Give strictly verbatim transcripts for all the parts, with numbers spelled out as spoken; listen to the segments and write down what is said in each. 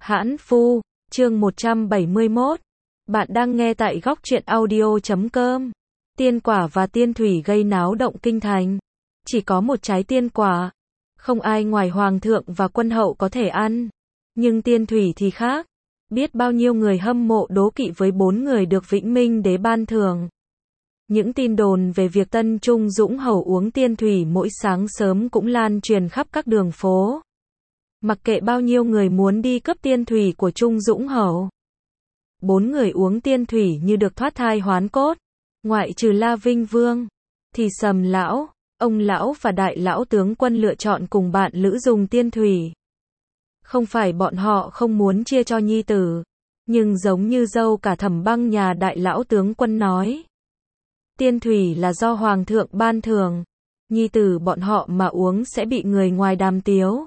Hãn Phu, chương một trăm bảy mươi mốt. Bạn đang nghe tại góc truyện audio chấm com. Tiên quả và tiên thủy gây náo động kinh thành. Chỉ có một trái tiên quả. Không ai ngoài hoàng thượng và quân hậu có thể ăn. Nhưng tiên thủy thì khác. Biết bao nhiêu người hâm mộ đố kỵ với bốn người được Vĩnh Minh đế ban thưởng. Những tin đồn về việc Tân Trung Dũng hầu uống tiên thủy mỗi sáng sớm cũng lan truyền khắp các đường phố. Mặc kệ bao nhiêu người muốn đi cướp tiên thủy của Trung Dũng hầu. Bốn người uống tiên thủy như được thoát thai hoán cốt. Ngoại trừ La Vinh Vương, thì Sầm lão, ông lão và đại lão tướng quân lựa chọn cùng bạn lữ dùng tiên thủy. Không phải bọn họ không muốn chia cho nhi tử, nhưng giống như dâu cả Thẩm Băng nhà đại lão tướng quân nói. Tiên thủy là do hoàng thượng ban thưởng, nhi tử bọn họ mà uống sẽ bị người ngoài đàm tiếu.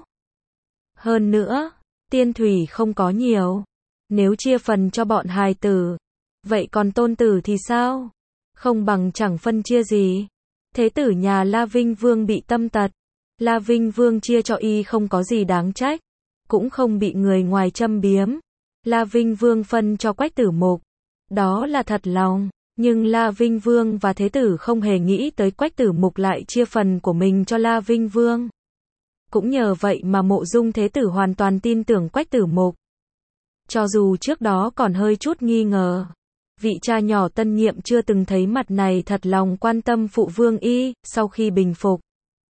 Hơn nữa, tiên thủy không có nhiều. Nếu chia phần cho bọn hài tử, vậy còn tôn tử thì sao? Không bằng chẳng phân chia gì. Thế tử nhà La Vinh Vương bị tâm tật. La Vinh Vương chia cho y không có gì đáng trách. Cũng không bị người ngoài châm biếm. La Vinh Vương phân cho Quách Tử Mục. Đó là thật lòng. Nhưng La Vinh Vương và Thế tử không hề nghĩ tới Quách Tử Mục lại chia phần của mình cho La Vinh Vương. Cũng nhờ vậy mà Mộ Dung Thế tử hoàn toàn tin tưởng Quách Tử Mục. Cho dù trước đó còn hơi chút nghi ngờ. Vị cha nhỏ tân nhiệm chưa từng thấy mặt này thật lòng quan tâm phụ vương y, sau khi bình phục.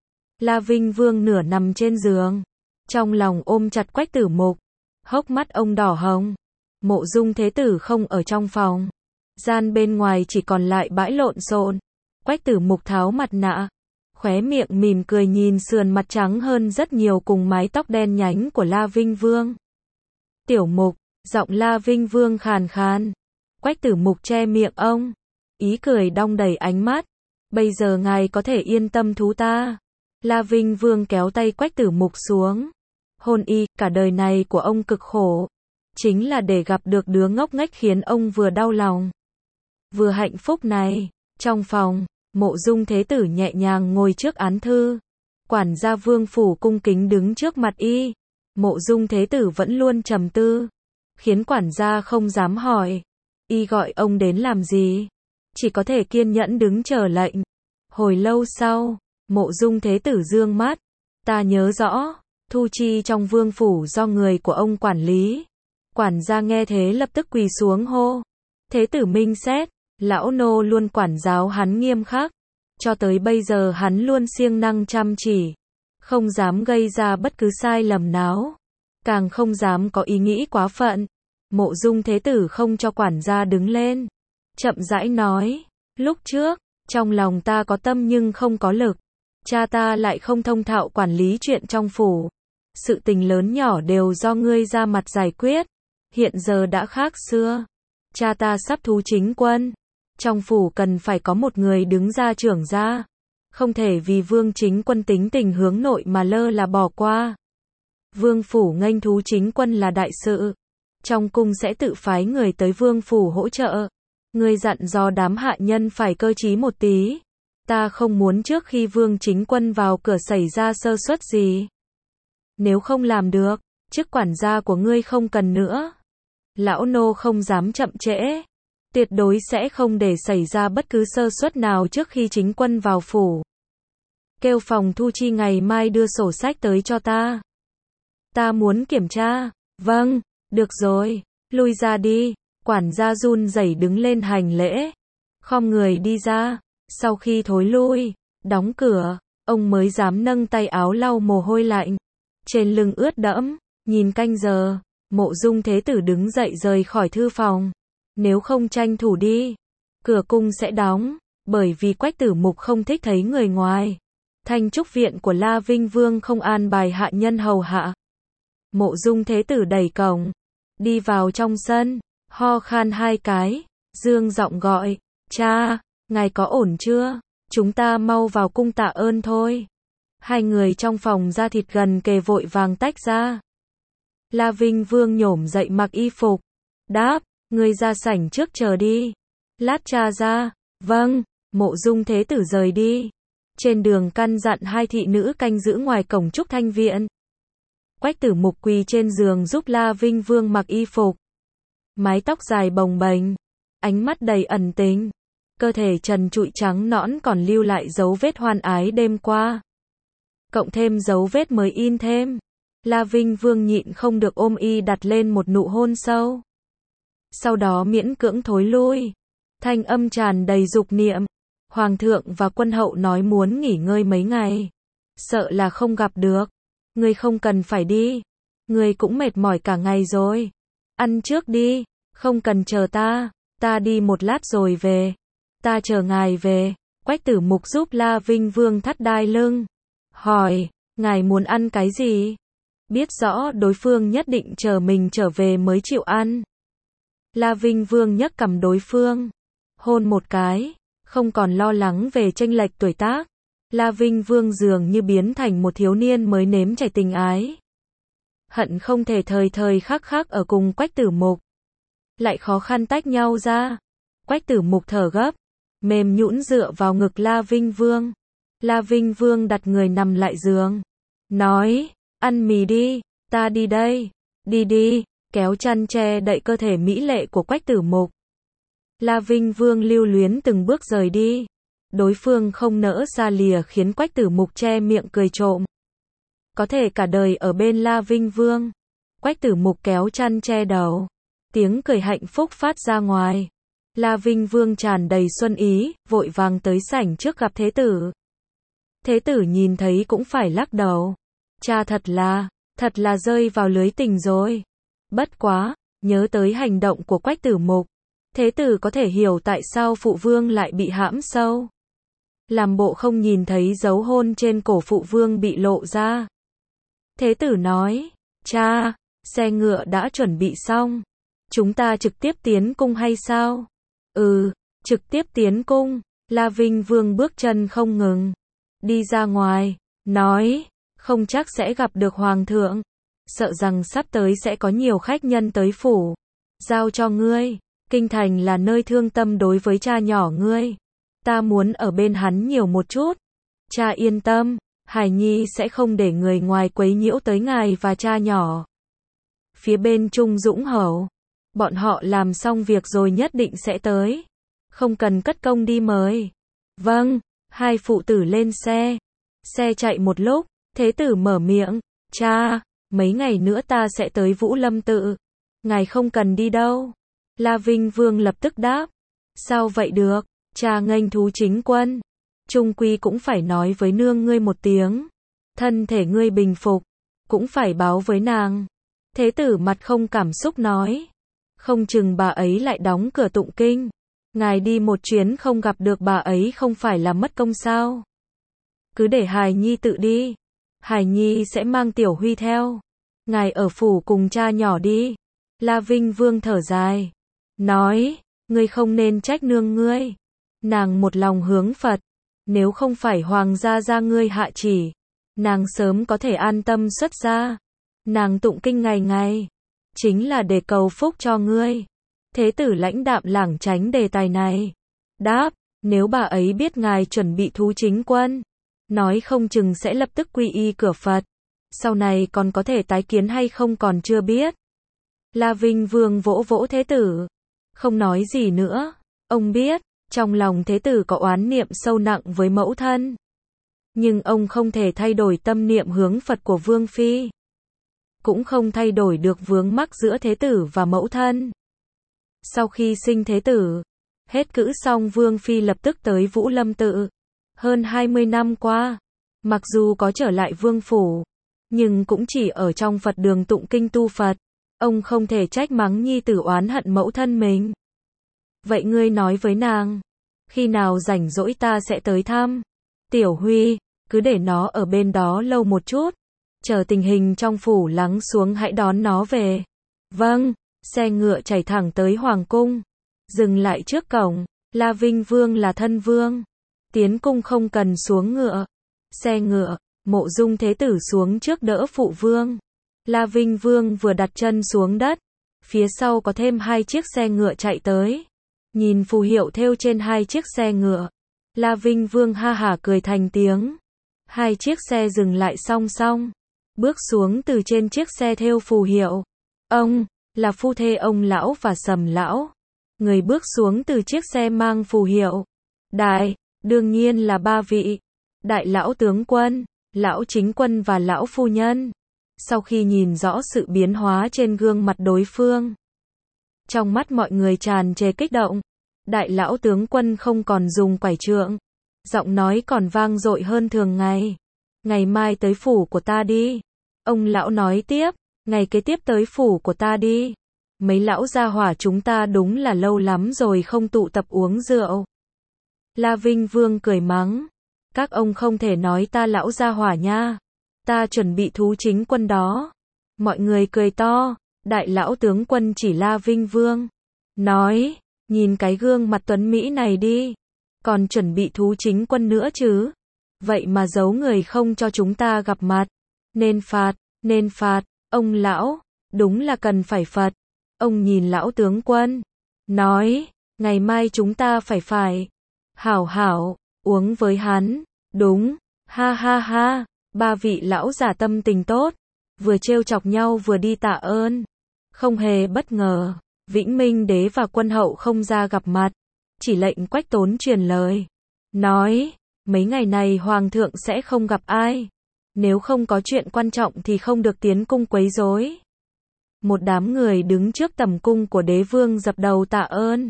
La Vinh Vương nửa nằm trên giường. Trong lòng ôm chặt Quách Tử Mục. Hốc mắt ông đỏ hồng. Mộ Dung Thế tử không ở trong phòng. Gian bên ngoài chỉ còn lại bãi lộn xộn. Quách Tử Mục tháo mặt nạ. Khóe miệng mỉm cười nhìn sườn mặt trắng hơn rất nhiều cùng mái tóc đen nhánh của La Vinh Vương. Tiểu Mục, giọng La Vinh Vương khàn khàn. Quách Tử Mục che miệng ông. Ý cười đong đầy ánh mắt. Bây giờ ngài có thể yên tâm thú ta. La Vinh Vương kéo tay Quách Tử Mục xuống. Hôn y, cả đời này của ông cực khổ. Chính là để gặp được đứa ngốc nghếch khiến ông vừa đau lòng. Vừa hạnh phúc này. Trong phòng, Mộ Dung Thế tử nhẹ nhàng ngồi trước án thư. Quản gia Vương phủ cung kính đứng trước mặt y. Mộ Dung Thế tử vẫn luôn trầm tư. Khiến quản gia không dám hỏi. Y gọi ông đến làm gì? Chỉ có thể kiên nhẫn đứng chờ lệnh. Hồi lâu sau, Mộ Dung Thế tử dương mắt. Ta nhớ rõ, thu chi trong vương phủ do người của ông quản lý. Quản gia nghe thế lập tức quỳ xuống hô. Thế tử minh xét, lão nô luôn quản giáo hắn nghiêm khắc. Cho tới bây giờ hắn luôn siêng năng chăm chỉ. Không dám gây ra bất cứ sai lầm nào. Càng không dám có ý nghĩ quá phận. Mộ Dung Thế tử không cho quản gia đứng lên. Chậm rãi nói. Lúc trước, trong lòng ta có tâm nhưng không có lực. Cha ta lại không thông thạo quản lý chuyện trong phủ. Sự tình lớn nhỏ đều do ngươi ra mặt giải quyết. Hiện giờ đã khác xưa. Cha ta sắp thú chính quân. Trong phủ cần phải có một người đứng ra trưởng ra. Không thể vì Vương chính quân tính tình hướng nội mà lơ là bỏ qua. Vương phủ nghênh thú chính quân là đại sự. Trong cung sẽ tự phái người tới vương phủ hỗ trợ. Người dặn dò đám hạ nhân phải cơ trí một tí. Ta không muốn trước khi Vương chính quân vào cửa xảy ra sơ suất gì. Nếu không làm được, chức quản gia của ngươi không cần nữa. Lão nô không dám chậm trễ. Tuyệt đối sẽ không để xảy ra bất cứ sơ suất nào trước khi chính quân vào phủ. Kêu phòng thu chi ngày mai đưa sổ sách tới cho ta. Ta muốn kiểm tra. Vâng, được rồi, lui ra đi. Quản gia run rẩy đứng lên hành lễ. Khom người đi ra. Sau khi thối lui, đóng cửa, ông mới dám nâng tay áo lau mồ hôi lạnh. Trên lưng ướt đẫm, nhìn canh giờ, Mộ Dung Thế tử đứng dậy rời khỏi thư phòng. Nếu không tranh thủ đi, cửa cung sẽ đóng, bởi vì Quách Tử Mục không thích thấy người ngoài. Thanh trúc viện của La Vinh Vương không an bài hạ nhân hầu hạ. Mộ Dung Thế tử đẩy cổng, đi vào trong sân, ho khan hai cái, dương giọng gọi, cha, ngài có ổn chưa? Chúng ta mau vào cung tạ ơn thôi. Hai người trong phòng da thịt gần kề vội vàng tách ra. La Vinh Vương nhổm dậy mặc y phục, đáp, ngươi ra sảnh trước chờ đi. Lát cha ra. Vâng. Mộ Dung Thế tử rời đi. Trên đường căn dặn hai thị nữ canh giữ ngoài cổng Trúc Thanh viện. Quách Tử Mục quỳ trên giường giúp La Vinh Vương mặc y phục. Mái tóc dài bồng bềnh, ánh mắt đầy ẩn tình, cơ thể trần trụi trắng nõn còn lưu lại dấu vết hoan ái đêm qua. Cộng thêm dấu vết mới in thêm, La Vinh Vương nhịn không được ôm y đặt lên một nụ hôn sâu. Sau đó miễn cưỡng thối lui, thanh âm tràn đầy dục niệm. Hoàng thượng và quân hậu nói muốn nghỉ ngơi mấy ngày, sợ là không gặp được. Ngươi không cần phải đi, ngươi cũng mệt mỏi cả ngày rồi. Ăn trước đi, không cần chờ ta, ta đi một lát rồi về. Ta chờ ngài về. Quách Tử Mục giúp La Vinh Vương thắt đai lưng, hỏi, ngài muốn ăn cái gì? Biết rõ đối phương nhất định chờ mình trở về mới chịu ăn. La Vinh Vương nhấc cằm đối phương, hôn một cái, không còn lo lắng về chênh lệch tuổi tác. La Vinh Vương dường như biến thành một thiếu niên mới nếm trải tình ái. Hận không thể thời thời khắc khắc ở cùng Quách Tử Mục. Lại khó khăn tách nhau ra. Quách Tử Mục thở gấp, mềm nhũn dựa vào ngực La Vinh Vương. La Vinh Vương đặt người nằm lại giường, nói, ăn mì đi, ta đi đây, đi đi, kéo chăn che đậy cơ thể mỹ lệ của Quách Tử Mục. La Vinh Vương lưu luyến từng bước rời đi. Đối phương không nỡ xa lìa khiến Quách Tử Mục che miệng cười trộm. Có thể cả đời ở bên La Vinh Vương. Quách Tử Mục kéo chăn che đầu, tiếng cười hạnh phúc phát ra ngoài. La Vinh Vương tràn đầy xuân ý, vội vàng tới sảnh trước gặp Thế Tử. Thế Tử nhìn thấy cũng phải lắc đầu. Cha thật là, thật là rơi vào lưới tình rồi. Bất quá, nhớ tới hành động của Quách Tử Mục, Thế Tử có thể hiểu tại sao phụ vương lại bị hãm sâu. Làm bộ không nhìn thấy dấu hôn trên cổ phụ vương bị lộ ra. Thế Tử nói, cha, xe ngựa đã chuẩn bị xong. Chúng ta trực tiếp tiến cung hay sao? Ừ, trực tiếp tiến cung. La Vinh Vương bước chân không ngừng, đi ra ngoài, nói, không chắc sẽ gặp được Hoàng thượng. Sợ rằng sắp tới sẽ có nhiều khách nhân tới phủ. Giao cho ngươi, kinh thành là nơi thương tâm đối với cha nhỏ ngươi. Ta muốn ở bên hắn nhiều một chút. Cha yên tâm, Hải Nhi sẽ không để người ngoài quấy nhiễu tới ngài và cha nhỏ. Phía bên Trung Dũng Hầu, bọn họ làm xong việc rồi nhất định sẽ tới. Không cần cất công đi mời. Vâng, hai phụ tử lên xe. Xe chạy một lúc, Thế Tử mở miệng, cha, mấy ngày nữa ta sẽ tới Vũ Lâm Tự. Ngài không cần đi đâu. La Vinh Vương lập tức đáp, sao vậy được, cha nghênh thú chính quân. Trung quy cũng phải nói với nương ngươi một tiếng. Thân thể ngươi bình phục, cũng phải báo với nàng. Thế Tử mặt không cảm xúc nói, không chừng bà ấy lại đóng cửa tụng kinh. Ngài đi một chuyến không gặp được bà ấy không phải là mất công sao? Cứ để Hài Nhi tự đi. Hài Nhi sẽ mang Tiểu Huy theo. Ngài ở phủ cùng cha nhỏ đi. La Vinh Vương thở dài, nói, ngươi không nên trách nương ngươi. Nàng một lòng hướng Phật. Nếu không phải hoàng gia gia ngươi hạ chỉ, nàng sớm có thể an tâm xuất gia. Nàng tụng kinh ngày ngày, chính là để cầu phúc cho ngươi. Thế Tử lãnh đạm lảng tránh đề tài này. Đáp, nếu bà ấy biết ngài chuẩn bị thú chính quân, nói không chừng sẽ lập tức quy y cửa Phật. Sau này còn có thể tái kiến hay không còn chưa biết. La Vinh Vương vỗ vỗ Thế Tử, không nói gì nữa. Ông biết, trong lòng Thế Tử có oán niệm sâu nặng với mẫu thân. Nhưng ông không thể thay đổi tâm niệm hướng Phật của Vương Phi. Cũng không thay đổi được vướng mắc giữa Thế Tử và mẫu thân. Sau khi sinh Thế Tử, hết cữ xong Vương Phi lập tức tới Vũ Lâm Tự. Hơn hai mươi năm qua, mặc dù có trở lại vương phủ, nhưng cũng chỉ ở trong Phật đường tụng kinh tu Phật. Ông không thể trách mắng nhi tử oán hận mẫu thân mình. Vậy ngươi nói với nàng, khi nào rảnh rỗi ta sẽ tới thăm. Tiểu Huy, cứ để nó ở bên đó lâu một chút. Chờ tình hình trong phủ lắng xuống hãy đón nó về. Vâng, xe ngựa chạy thẳng tới Hoàng cung. Dừng lại trước cổng, La Vinh Vương là thân vương. Tiến cung không cần xuống ngựa. Xe ngựa, Mộ Dung Thế Tử xuống trước đỡ phụ vương. La Vinh Vương vừa đặt chân xuống đất, phía sau có thêm hai chiếc xe ngựa chạy tới. Nhìn phù hiệu thêu trên hai chiếc xe ngựa, La Vinh Vương ha hả cười thành tiếng. Hai chiếc xe dừng lại song song. bước xuống từ trên chiếc xe thêu phù hiệu. Ông, là phu thê ông lão và Sầm lão. Người bước xuống từ chiếc xe mang phù hiệu. Đại, đương nhiên là ba vị. Đại lão tướng quân, lão chính quân và lão phu nhân. Sau khi nhìn rõ sự biến hóa trên gương mặt đối phương, trong mắt mọi người tràn trề kích động. Đại lão tướng quân không còn dùng quải trượng, giọng nói còn vang dội hơn thường ngày. Ngày mai tới phủ của ta đi. Ông lão nói tiếp, ngày kế tiếp tới phủ của ta đi. Mấy lão gia hỏa chúng ta đúng là lâu lắm rồi không tụ tập uống rượu. La Vinh Vương cười mắng, các ông không thể nói ta lão gia hỏa nha. Ta chuẩn bị thú chính quân đó. Mọi người cười to. Đại lão tướng quân chỉ La Vinh Vương, nói, nhìn cái gương mặt tuấn Mỹ này đi. Còn chuẩn bị thú chính quân nữa chứ. Vậy mà giấu người không cho chúng ta gặp mặt. Nên phạt, nên phạt. Ông lão, đúng là cần phải phạt. Ông nhìn lão tướng quân, nói, ngày mai chúng ta phải phải. Hảo hảo, uống với hắn. Đúng, ha ha ha. Ba vị lão giả tâm tình tốt, vừa trêu chọc nhau vừa đi tạ ơn. Không hề bất ngờ, Vĩnh Minh đế và quân hậu không ra gặp mặt, chỉ lệnh Quách Tốn truyền lời, nói, mấy ngày này hoàng thượng sẽ không gặp ai, nếu không có chuyện quan trọng thì không được tiến cung quấy rối. Một đám người đứng trước tầm cung của đế vương dập đầu tạ ơn,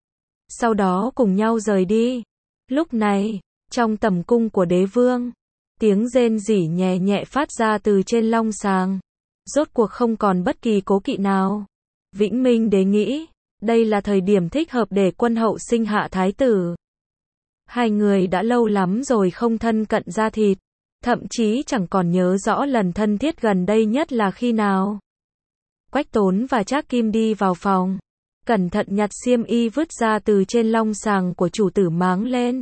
sau đó cùng nhau rời đi. Lúc này, trong tầm cung của đế vương, tiếng rên rỉ nhẹ nhẹ phát ra từ trên long sàng. Rốt cuộc không còn bất kỳ cố kỵ nào. Vĩnh Minh đế nghĩ, đây là thời điểm thích hợp để quân hậu sinh hạ thái tử. Hai người đã lâu lắm rồi không thân cận da thịt, thậm chí chẳng còn nhớ rõ lần thân thiết gần đây nhất là khi nào. Quách Tốn và Trác Kim đi vào phòng, cẩn thận nhặt xiêm y vứt ra từ trên long sàng của chủ tử máng lên.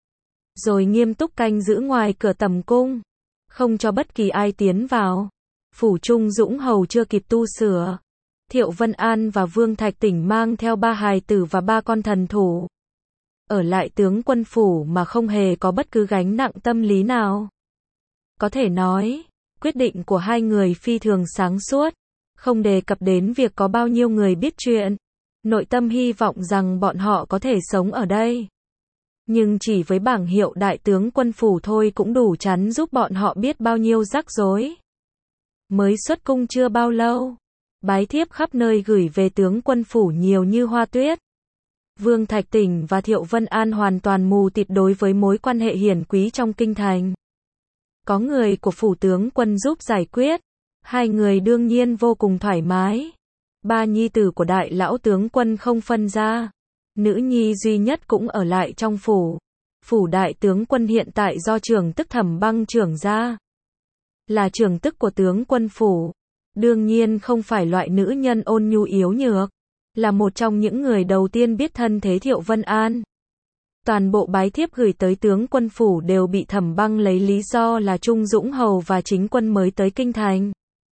Rồi nghiêm túc canh giữ ngoài cửa tầm cung, không cho bất kỳ ai tiến vào. Phủ Trung Dũng hầu chưa kịp tu sửa. Thiệu Vân An và Vương Thạch Tỉnh mang theo ba hài tử và ba con thần thủ. Ở lại tướng quân phủ mà không hề có bất cứ gánh nặng tâm lý nào. Có thể nói, quyết định của hai người phi thường sáng suốt, không đề cập đến việc có bao nhiêu người biết chuyện. Nội tâm hy vọng rằng bọn họ có thể sống ở đây. Nhưng chỉ với bảng hiệu đại tướng quân phủ thôi cũng đủ chắn giúp bọn họ biết bao nhiêu rắc rối. Mới xuất cung chưa bao lâu, bái thiếp khắp nơi gửi về tướng quân phủ nhiều như hoa tuyết. Vương Thạch Tỉnh và Thiệu Vân An hoàn toàn mù tịt đối với mối quan hệ hiển quý trong kinh thành. Có người của phủ tướng quân giúp giải quyết, hai người đương nhiên vô cùng thoải mái. Ba nhi tử của đại lão tướng quân không phân ra, nữ nhi duy nhất cũng ở lại trong phủ. Phủ đại tướng quân hiện tại do trưởng tức Thẩm Băng trưởng ra, là trưởng tức của tướng quân phủ, đương nhiên không phải loại nữ nhân ôn nhu yếu nhược, là một trong những người đầu tiên biết thân thế Thiệu Vân An. Toàn bộ bái thiếp gửi tới tướng quân phủ đều bị Thẩm Băng lấy lý do là Trung Dũng hầu và chính quân mới tới kinh thành.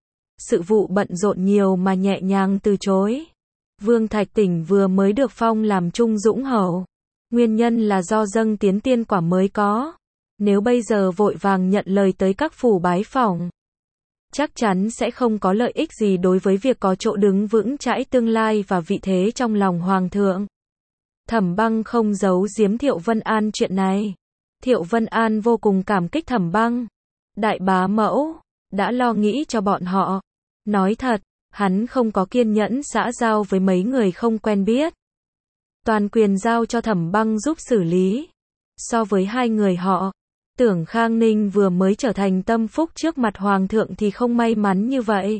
Sự vụ bận rộn nhiều mà nhẹ nhàng từ chối. Vương Thạch Tỉnh vừa mới được phong làm Trung Dũng hầu, nguyên nhân là do dâng tiến tiên quả mới có. Nếu bây giờ vội vàng nhận lời tới các phủ bái phỏng, chắc chắn sẽ không có lợi ích gì đối với việc có chỗ đứng vững chãi tương lai và vị thế trong lòng hoàng thượng. Thẩm Băng không giấu giếm Thiệu Vân An chuyện này. Thiệu Vân An vô cùng cảm kích Thẩm Băng. Đại bá mẫu, đã lo nghĩ cho bọn họ. Nói thật, hắn không có kiên nhẫn xã giao với mấy người không quen biết. Toàn quyền giao cho Thẩm Băng giúp xử lý. So với hai người họ, Tưởng Khang Ninh vừa mới trở thành tâm phúc trước mặt hoàng thượng thì không may mắn như vậy.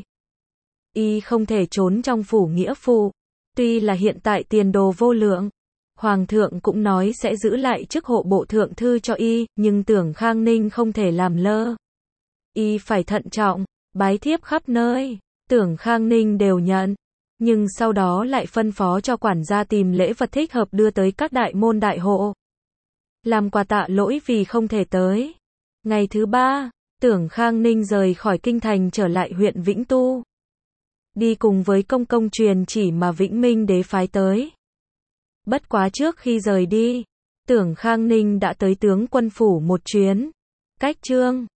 Y không thể trốn trong phủ nghĩa phụ. Tuy là hiện tại tiền đồ vô lượng, hoàng thượng cũng nói sẽ giữ lại chức hộ bộ thượng thư cho y, nhưng Tưởng Khang Ninh không thể làm lơ. Y phải thận trọng, bái thiếp khắp nơi, Tưởng Khang Ninh đều nhận, nhưng sau đó lại phân phó cho quản gia tìm lễ vật thích hợp đưa tới các đại môn đại hộ, làm quà tạ lỗi vì không thể tới. Ngày thứ ba, Tưởng Khang Ninh rời khỏi kinh thành trở lại huyện Vĩnh Tu, đi cùng với công công truyền chỉ mà Vĩnh Minh đế phái tới. Bất quá trước khi rời đi, Tưởng Khang Ninh đã tới tướng quân phủ một chuyến. Cách chương